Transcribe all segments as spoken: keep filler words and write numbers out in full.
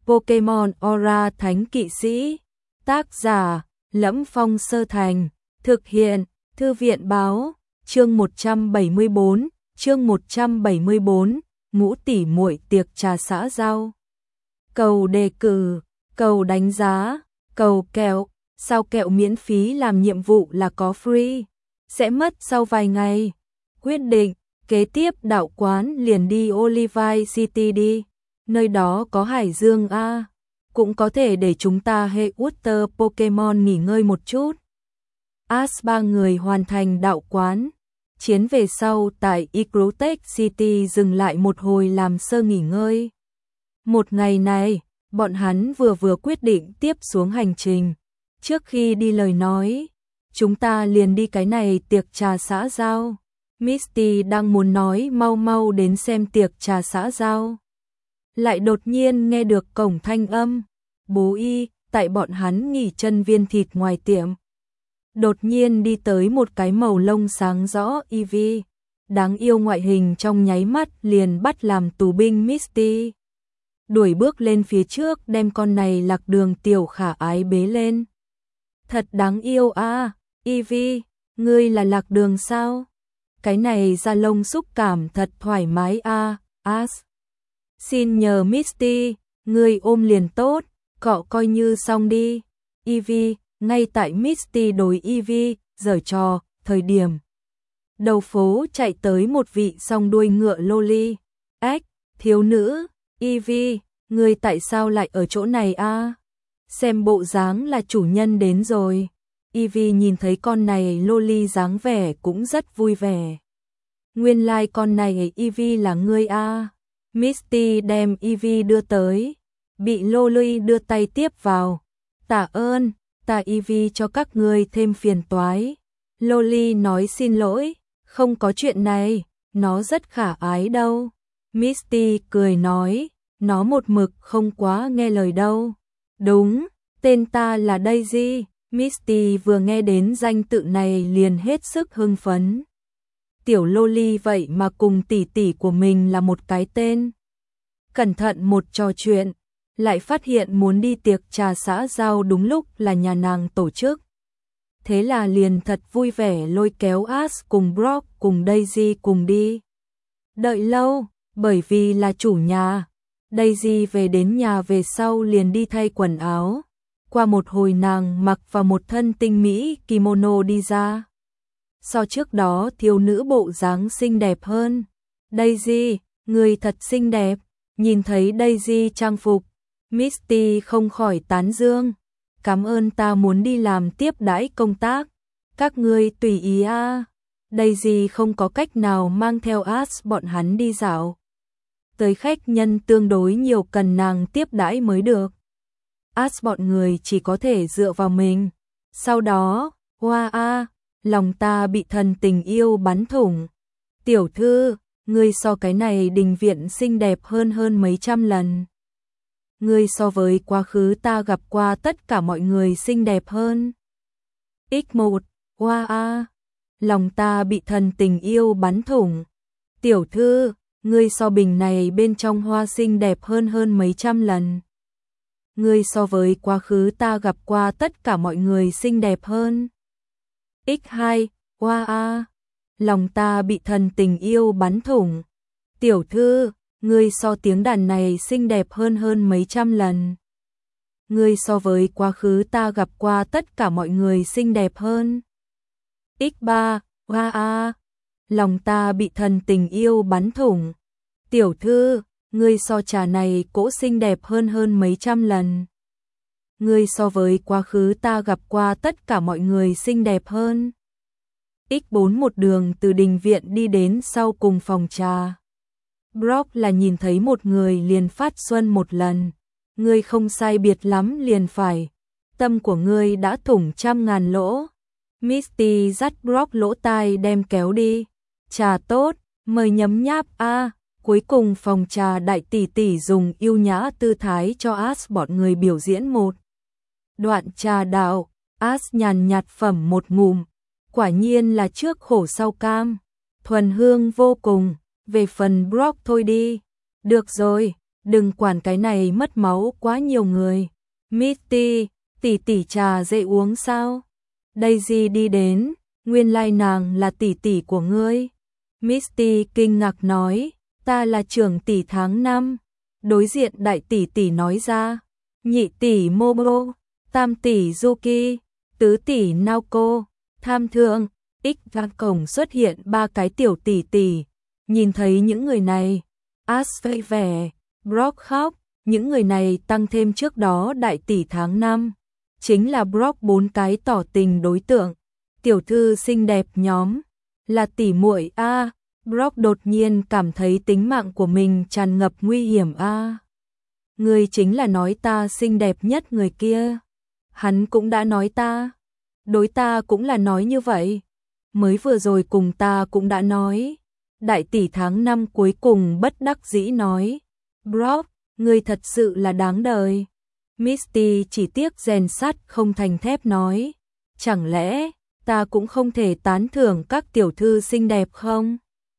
Pokemon Aura Thánh Kỵ Sĩ. Tác giả: Lẫm Phong Sơ Thành. Thực hiện: Thư viện báo. Chương một trăm bảy mươi bốn, chương một trăm bảy mươi bốn, ngũ tỷ muội tiệc trà xã giao. Cầu đề cử, cầu đánh giá, cầu kẹo, sao kẹo miễn phí làm nhiệm vụ là có free, sẽ mất sau vài ngày. Quyết định, kế tiếp đạo quán liền đi Olivine City đi, nơi đó có hải dương a, cũng có thể để chúng ta hệ Water Pokemon nghỉ ngơi một chút. Ash ba người hoàn thành đạo quán. Chiến về sau tại Ecrotech City dừng lại một hồi làm sơ nghỉ ngơi. Một ngày này, bọn hắn vừa vừa quyết định tiếp xuống hành trình. Trước khi đi lời nói, chúng ta liền đi cái này tiệc trà xã giao. Misty đang muốn nói mau mau đến xem tiệc trà xã giao. Lại đột nhiên nghe được cổng thanh âm. Bố y, tại bọn hắn nghỉ chân viên thịt ngoài tiệm. Đột nhiên đi tới một cái màu lông sáng rõ Eevee, đáng yêu ngoại hình trong nháy mắt liền bắt làm tù binh Misty. Đuổi bước lên phía trước đem con này lạc đường tiểu khả ái bế lên. Thật đáng yêu a, à, Eevee, ngươi là lạc đường sao? Cái này da lông xúc cảm thật thoải mái a, à, Ash. Xin nhờ Misty, ngươi ôm liền tốt, cọ coi như xong đi. Eevee. Ngay tại Misty đối Eevee giở trò, thời điểm đầu phố chạy tới một vị song đuôi ngựa loli. Ếch, thiếu nữ, Eevee, ngươi tại sao lại ở chỗ này a? À? Xem bộ dáng là chủ nhân đến rồi. Eevee nhìn thấy con này loli dáng vẻ cũng rất vui vẻ. Nguyên lai like con này Eevee là ngươi a. À? Misty đem Eevee đưa tới, bị loli đưa tay tiếp vào. Tạ ơn. Ta Eevee cho các ngươi thêm phiền toái. Loli nói xin lỗi, không có chuyện này, nó rất khả ái đâu. Misty cười nói, nó một mực không quá nghe lời đâu. Đúng, tên ta là Daisy. Misty vừa nghe đến danh tự này liền hết sức hưng phấn. Tiểu Loli vậy mà cùng tỷ tỷ của mình là một cái tên. Cẩn thận một trò chuyện, lại phát hiện muốn đi tiệc trà xã giao đúng lúc là nhà nàng tổ chức. Thế là liền thật vui vẻ lôi kéo Ash cùng Brock cùng Daisy cùng đi. Đợi lâu, bởi vì là chủ nhà, Daisy về đến nhà về sau liền đi thay quần áo. Qua một hồi nàng mặc vào một thân tinh mỹ kimono đi ra. So trước đó thiếu nữ bộ dáng xinh đẹp hơn. Daisy, người thật xinh đẹp. Nhìn thấy Daisy trang phục, Misty không khỏi tán dương. Cảm ơn, ta muốn đi làm tiếp đãi công tác. Các ngươi tùy ý a. À. Daisy không có cách nào mang theo Ash bọn hắn đi dạo. Tới khách nhân tương đối nhiều cần nàng tiếp đãi mới được. Ash bọn người chỉ có thể dựa vào mình. Sau đó, hoa a, lòng ta bị thần tình yêu bắn thủng. Tiểu thư, ngươi so cái này đình viện xinh đẹp hơn hơn mấy trăm lần. Ngươi so với quá khứ ta gặp qua tất cả mọi người xinh đẹp hơn. ích một, hoa a, lòng ta bị thần tình yêu bắn thủng. Tiểu thư, ngươi so bình này bên trong hoa xinh đẹp hơn hơn mấy trăm lần. Ngươi so với quá khứ ta gặp qua tất cả mọi người xinh đẹp hơn. ích hai, hoa a, lòng ta bị thần tình yêu bắn thủng. Tiểu thư, ngươi so tiếng đàn này xinh đẹp hơn hơn mấy trăm lần. Ngươi so với quá khứ ta gặp qua tất cả mọi người xinh đẹp hơn. ích ba, hoa a, lòng ta bị thần tình yêu bắn thủng. Tiểu thư, ngươi so trà này cỗ xinh đẹp hơn hơn mấy trăm lần. Ngươi so với quá khứ ta gặp qua tất cả mọi người xinh đẹp hơn. ích bốn một đường từ đình viện đi đến sau cùng phòng trà. Brock là nhìn thấy một người liền phát xuân một lần. Ngươi không sai biệt lắm liền phải. Tâm của ngươi đã thủng trăm ngàn lỗ. Misty dắt Brock lỗ tai đem kéo đi. Trà tốt, mời nhấm nháp a. À, cuối cùng phòng trà đại tỷ tỷ dùng yêu nhã tư thái cho Ash bọn người biểu diễn một đoạn trà đạo. Ash nhàn nhạt phẩm một ngụm. Quả nhiên là trước khổ sau cam. Thuần hương vô cùng. Về phần Brock thôi đi. Được rồi, đừng quản cái này mất máu quá nhiều người. Misty, tỷ tỷ trà dễ uống sao? Daisy đi đến, nguyên lai nàng là tỷ tỷ của ngươi. Misty kinh ngạc nói, ta là trưởng tỷ tháng năm. Đối diện đại tỷ tỷ nói ra, nhị tỷ Momo, tam tỷ Yuki, tứ tỷ Naoko, tham thượng, X ra cổng xuất hiện ba cái tiểu tỷ tỷ. Nhìn thấy những người này, Ash vây vẻ, Brock khóc, những người này tăng thêm trước đó đại tỷ tháng năm. Chính là Brock bốn cái tỏ tình đối tượng. Tiểu thư xinh đẹp nhóm, là tỷ muội a. Brock đột nhiên cảm thấy tính mạng của mình tràn ngập nguy hiểm a. Người chính là nói ta xinh đẹp nhất người kia. Hắn cũng đã nói ta. Đối ta cũng là nói như vậy. Mới vừa rồi cùng ta cũng đã nói. Đại tỷ tháng năm cuối cùng bất đắc dĩ nói. Brock, người thật sự là đáng đời. Misty chỉ tiếc rèn sắt không thành thép nói. Chẳng lẽ ta cũng không thể tán thưởng các tiểu thư xinh đẹp không?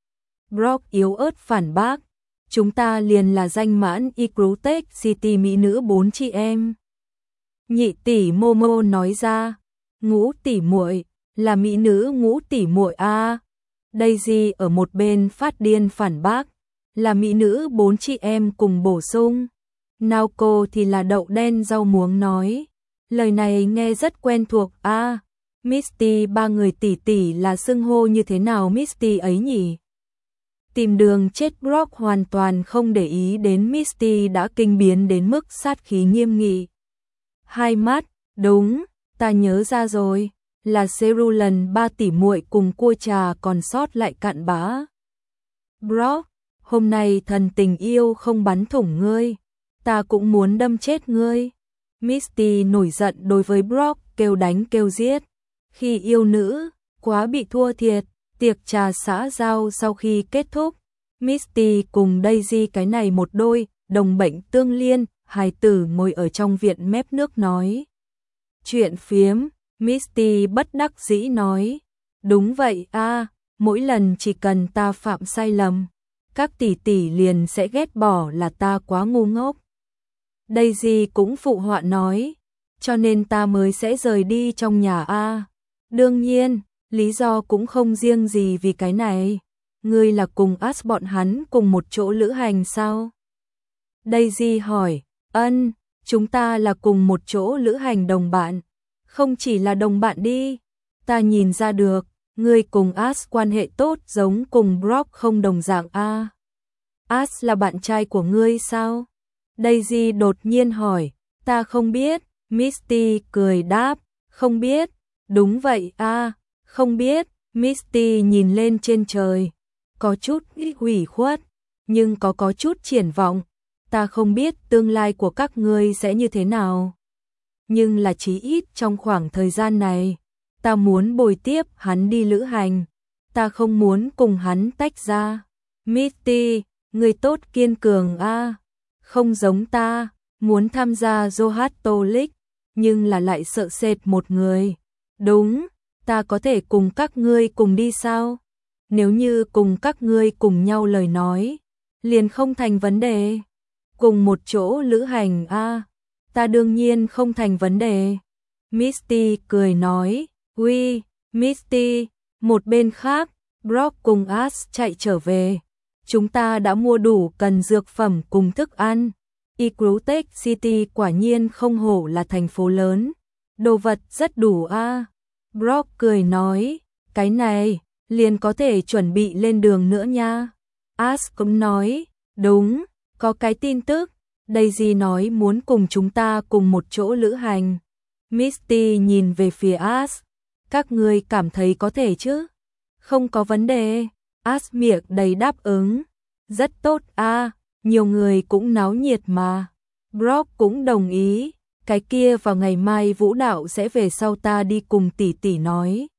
Brock yếu ớt phản bác. Chúng ta liền là danh mãn Ecrutech City mỹ nữ bốn chị em. Nhị tỷ Momo nói ra. Ngũ tỷ muội là mỹ nữ ngũ tỷ muội a. Daisy ở một bên phát điên phản bác. Là mỹ nữ bốn chị em cùng bổ sung. Naoko thì là đậu đen rau muống nói. Lời này nghe rất quen thuộc a. Misty ba người tỷ tỷ là xưng hô như thế nào Misty ấy nhỉ? Tìm đường chết. Brock hoàn toàn không để ý đến Misty đã kinh biến đến mức sát khí nghiêm nghị. Hai mắt, đúng, ta nhớ ra rồi, là Cerulean ba tỷ muội cùng cua trà còn sót lại cặn bã. Brock, hôm nay thần tình yêu không bắn thủng ngươi, ta cũng muốn đâm chết ngươi. Misty nổi giận đối với Brock, kêu đánh kêu giết. Khi yêu nữ, quá bị thua thiệt. Tiệc trà xã giao sau khi kết thúc, Misty cùng Daisy cái này một đôi, đồng bệnh tương liên, hài tử ngồi ở trong viện mép nước nói. Chuyện phiếm, Misty bất đắc dĩ nói. Đúng vậy a, mỗi lần chỉ cần ta phạm sai lầm, các tỷ tỷ liền sẽ ghét bỏ là ta quá ngu ngốc. Daisy cũng phụ họa nói, cho nên ta mới sẽ rời đi trong nhà a. Đương nhiên, lý do cũng không riêng gì vì cái này. Ngươi là cùng Ash bọn hắn cùng một chỗ lữ hành sao? Daisy hỏi, ân, chúng ta là cùng một chỗ lữ hành đồng bạn. Không chỉ là đồng bạn đi. Ta nhìn ra được, ngươi cùng Ash quan hệ tốt giống cùng Brock không đồng dạng a. Ash là bạn trai của ngươi sao? Daisy đột nhiên hỏi, ta không biết. Misty cười đáp, không biết. Đúng vậy a. Không biết. Misty nhìn lên trên trời, có chút ủy khuất, nhưng có có chút triển vọng. Ta không biết tương lai của các ngươi sẽ như thế nào, nhưng là chí ít trong khoảng thời gian này, ta muốn bồi tiếp hắn đi lữ hành. Ta không muốn cùng hắn tách ra. Misty, người tốt kiên cường a. Không giống ta, muốn tham gia Johto League, nhưng là lại sợ sệt một người. Đúng. Ta có thể cùng các ngươi cùng đi sao? Nếu như cùng các ngươi cùng nhau lời nói, liền không thành vấn đề. Cùng một chỗ lữ hành a, à, ta đương nhiên không thành vấn đề. Misty cười nói, uy, Misty. Một bên khác, Brock cùng Ash chạy trở về. Chúng ta đã mua đủ cần dược phẩm cùng thức ăn. Ecrutech City quả nhiên không hổ là thành phố lớn. Đồ vật rất đủ a. À. Brock cười nói, cái này, liền có thể chuẩn bị lên đường nữa nha. Ash cũng nói, đúng, có cái tin tức, Daisy nói muốn cùng chúng ta cùng một chỗ lữ hành. Misty nhìn về phía Ash, các ngươi cảm thấy có thể chứ? Không có vấn đề. Ash miệng đầy đáp ứng, rất tốt a, à, nhiều người cũng náo nhiệt mà. Brock cũng đồng ý. Cái kia vào ngày mai vũ đạo sẽ về sau ta đi cùng tỷ tỷ nói.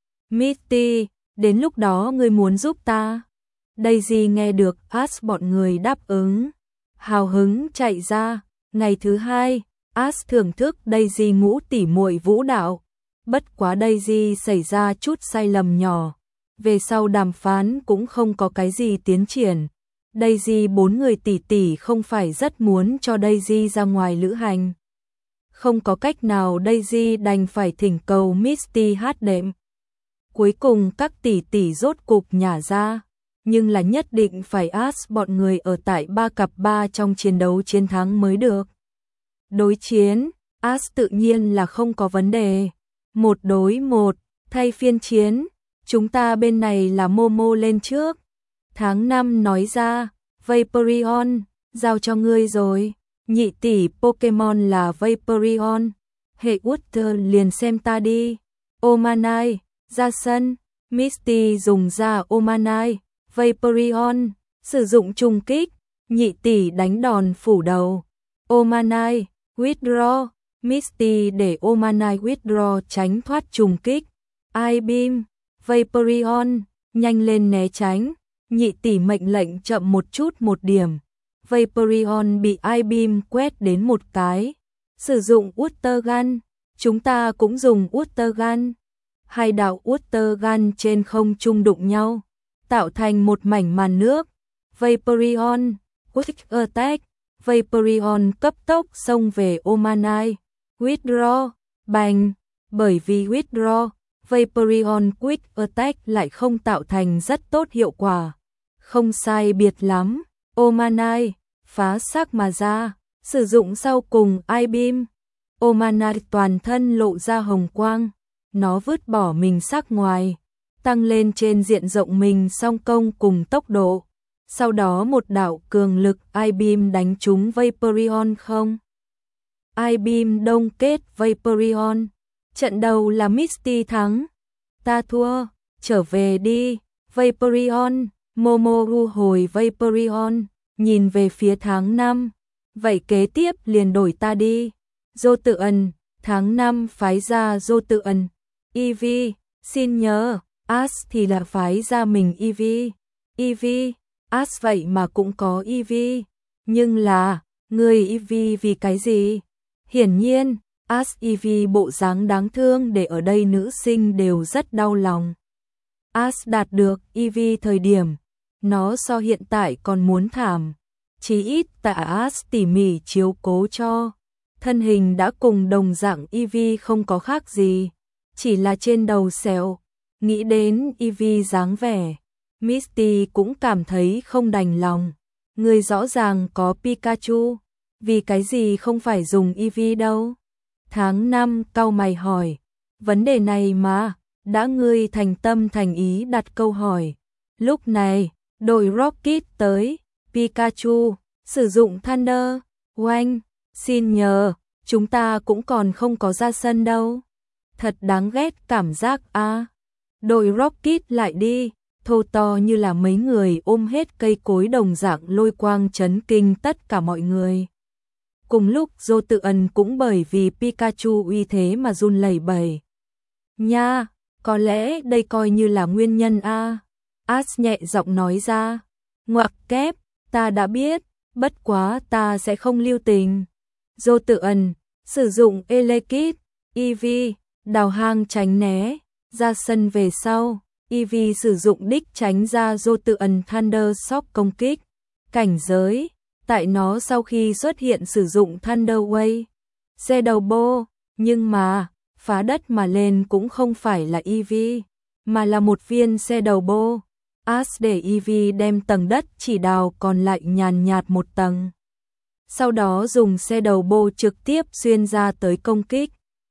Misty, đến lúc đó ngươi muốn giúp ta. Daisy nghe được Ash bọn người đáp ứng, hào hứng chạy ra. Ngày thứ hai, Ash thưởng thức Daisy ngũ tỷ muội vũ đạo. Bất quá Daisy xảy ra chút sai lầm nhỏ. Về sau đàm phán cũng không có cái gì tiến triển. Daisy bốn người tỷ tỷ không phải rất muốn cho Daisy ra ngoài lữ hành. Không có cách nào Daisy đành phải thỉnh cầu Misty hát đệm. Cuối cùng các tỷ tỷ rốt cục nhả ra, nhưng là nhất định phải ask bọn người ở tại ba cặp ba trong chiến đấu chiến thắng mới được. Đối chiến, ask tự nhiên là không có vấn đề. Một đối một, thay phiên chiến, chúng ta bên này là Momo lên trước. Tháng năm nói ra, Vaporeon, giao cho ngươi rồi. Nhị tỷ Pokemon là Vaporeon. Hệ Water liền xem ta đi. Omanai, ra sân. Misty dùng ra Omanai, Vaporeon, sử dụng trùng kích. Nhị tỷ đánh đòn phủ đầu. Omanai, withdraw. Misty để Omanai withdraw tránh thoát trùng kích. I-beam, Vaporeon, nhanh lên né tránh. Nhị tỷ mệnh lệnh chậm một chút một điểm. Vaporeon bị I-beam quét đến một cái. Sử dụng Water Gun, chúng ta cũng dùng Water Gun. Hai đạo Water Gun trên không trung đụng nhau, tạo thành một mảnh màn nước. Vaporeon, Quick Attack, Vaporeon cấp tốc xông về Omanai. Withdraw, bành, bởi vì withdraw, Vaporeon Quick Attack lại không tạo thành rất tốt hiệu quả. Không sai biệt lắm, Omanai, phá xác mà ra, sử dụng sau cùng I-beam. Omanai toàn thân lộ ra hồng quang, nó vứt bỏ mình xác ngoài, tăng lên trên diện rộng mình song công cùng tốc độ. Sau đó một đạo cường lực I-beam đánh trúng Vaporeon không. I-beam đông kết Vaporeon. Trận đầu là Misty thắng. Ta thua, trở về đi. Vaporeon, Momo ru hồi Vaporeon, nhìn về phía tháng năm. Vậy kế tiếp liền đổi ta đi. Dô tự ẩn, tháng năm phái ra Dô tự ẩn. Eevee, xin nhớ, Ash thì là phái ra mình Eevee. Eevee, Ash vậy mà cũng có Eevee. Nhưng là, người Eevee vì cái gì? Hiển nhiên, Ash Eevee bộ dáng đáng thương để ở đây nữ sinh đều rất đau lòng. Ash đạt được Eevee thời điểm, nó so hiện tại còn muốn thảm. Chí ít tại Ash tỉ mỉ chiếu cố cho. Thân hình đã cùng đồng dạng Eevee không có khác gì, chỉ là trên đầu sẹo. Nghĩ đến Eevee dáng vẻ, Misty cũng cảm thấy không đành lòng. Người rõ ràng có Pikachu, vì cái gì không phải dùng Eevee đâu? Tháng năm cau mày hỏi, vấn đề này mà, đã ngươi thành tâm thành ý đặt câu hỏi. Lúc này, đội Rocket tới, Pikachu, sử dụng Thunder, oanh, xin nhờ, chúng ta cũng còn không có ra sân đâu. Thật đáng ghét cảm giác a. À. Đội Rocket lại đi, thô to như là mấy người ôm hết cây cối đồng dạng lôi quang chấn kinh tất cả mọi người. Cùng lúc Dô tự ẩn cũng bởi vì Pikachu uy thế mà run lẩy bẩy. Nha, có lẽ đây coi như là nguyên nhân a. À. Ash nhẹ giọng nói ra. Ngoặc kép, ta đã biết, bất quá ta sẽ không lưu tình. Dô tự ẩn, sử dụng Elekid, Eevee, đào hang tránh né, ra sân về sau. Eevee sử dụng đích tránh ra Dô tự ẩn Thunder Shock công kích. Cảnh giới, tại nó sau khi xuất hiện sử dụng Thunder Wave, xe đầu bô, nhưng mà, phá đất mà lên cũng không phải là Eevee, mà là một viên xe đầu bô. Ash để Eevee đem tầng đất chỉ đào còn lại nhàn nhạt một tầng. Sau đó dùng xe đầu bô trực tiếp xuyên ra tới công kích.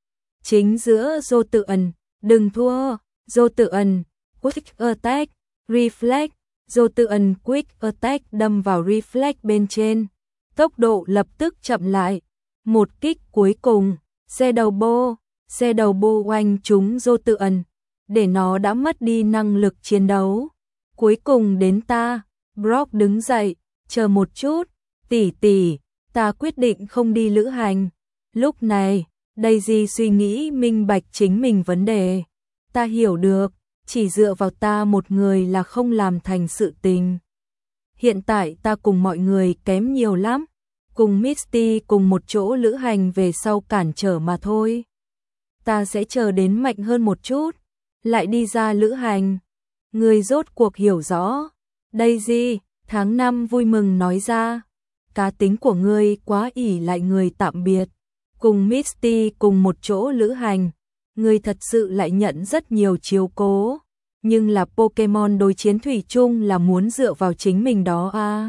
Chính giữa Dô tự ẩn, đừng thua, Dô tự ẩn, Quick Attack, Reflect, Dô tự ẩn Quick Attack đâm vào Reflect bên trên. Tốc độ lập tức chậm lại. Một kích cuối cùng, xe đầu bô, xe đầu bô oanh trúng Dô tự ẩn, để nó đã mất đi năng lực chiến đấu. Cuối cùng đến ta, Brock đứng dậy, chờ một chút, tỷ tỷ, ta quyết định không đi lữ hành. Lúc này, Daisy suy nghĩ minh bạch chính mình vấn đề. Ta hiểu được, chỉ dựa vào ta một người là không làm thành sự tình. Hiện tại ta cùng mọi người kém nhiều lắm, cùng Misty cùng một chỗ lữ hành về sau cản trở mà thôi. Ta sẽ chờ đến mạnh hơn một chút, lại đi ra lữ hành. Người rốt cuộc hiểu rõ. Daisy, Tháng năm vui mừng nói ra, cá tính của ngươi quá ỷ lại người tạm biệt. Cùng Misty cùng một chỗ lữ hành, ngươi thật sự lại nhận rất nhiều chiếu cố. Nhưng là Pokemon đối chiến thủy chung là muốn dựa vào chính mình đó à.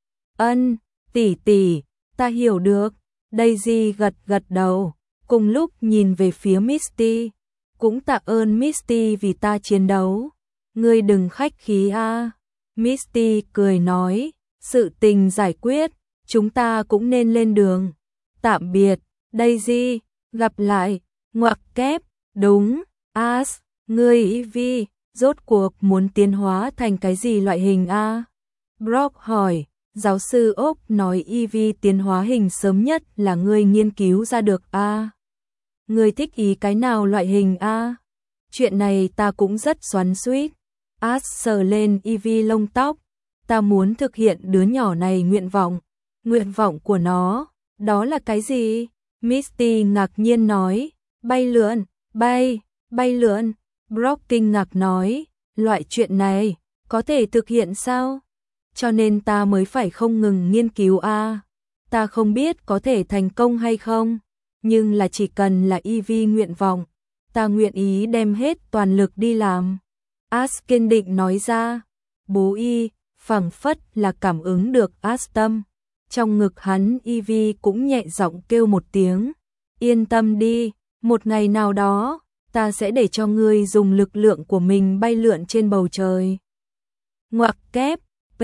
Ân, tỷ tỷ, ta hiểu được. Daisy gật gật đầu, cùng lúc nhìn về phía Misty. Cũng tạ ơn Misty vì ta chiến đấu. Ngươi đừng khách khí a. À. Misty cười nói, sự tình giải quyết, chúng ta cũng nên lên đường. Tạm biệt, Daisy, gặp lại, ngoặc kép, đúng, Ash, ngươi Eevee, rốt cuộc muốn tiến hóa thành cái gì loại hình a? Brock hỏi, giáo sư Oak nói Eevee tiến hóa hình sớm nhất là ngươi nghiên cứu ra được a. Ngươi thích ý cái nào loại hình a? Chuyện này ta cũng rất xoắn xuýt. Ash sờ lên Eevee lông tóc, ta muốn thực hiện đứa nhỏ này nguyện vọng. Nguyện vọng của nó, đó là cái gì? Misty ngạc nhiên nói, bay lượn, bay, bay lượn. Brock kinh ngạc nói, loại chuyện này, có thể thực hiện sao? Cho nên ta mới phải không ngừng nghiên cứu a. À. Ta không biết có thể thành công hay không, nhưng là chỉ cần là Eevee nguyện vọng, ta nguyện ý đem hết toàn lực đi làm. Ash kiên định nói ra, bố y, phảng phất là cảm ứng được Ash tâm. Trong ngực hắn Eevee cũng nhẹ giọng kêu một tiếng, yên tâm đi, một ngày nào đó, ta sẽ để cho ngươi dùng lực lượng của mình bay lượn trên bầu trời. Ngoặc kép, P,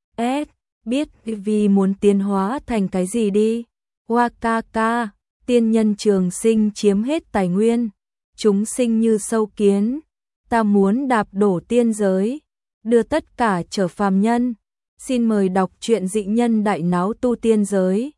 S, biết Eevee muốn tiến hóa thành cái gì đi. Wakaka, tiên nhân trường sinh chiếm hết tài nguyên, chúng sinh như sâu kiến, ta muốn đạp đổ tiên giới, đưa tất cả trở phàm nhân. Xin mời đọc truyện Dị Nhân Đại Náo Tu Tiên Giới.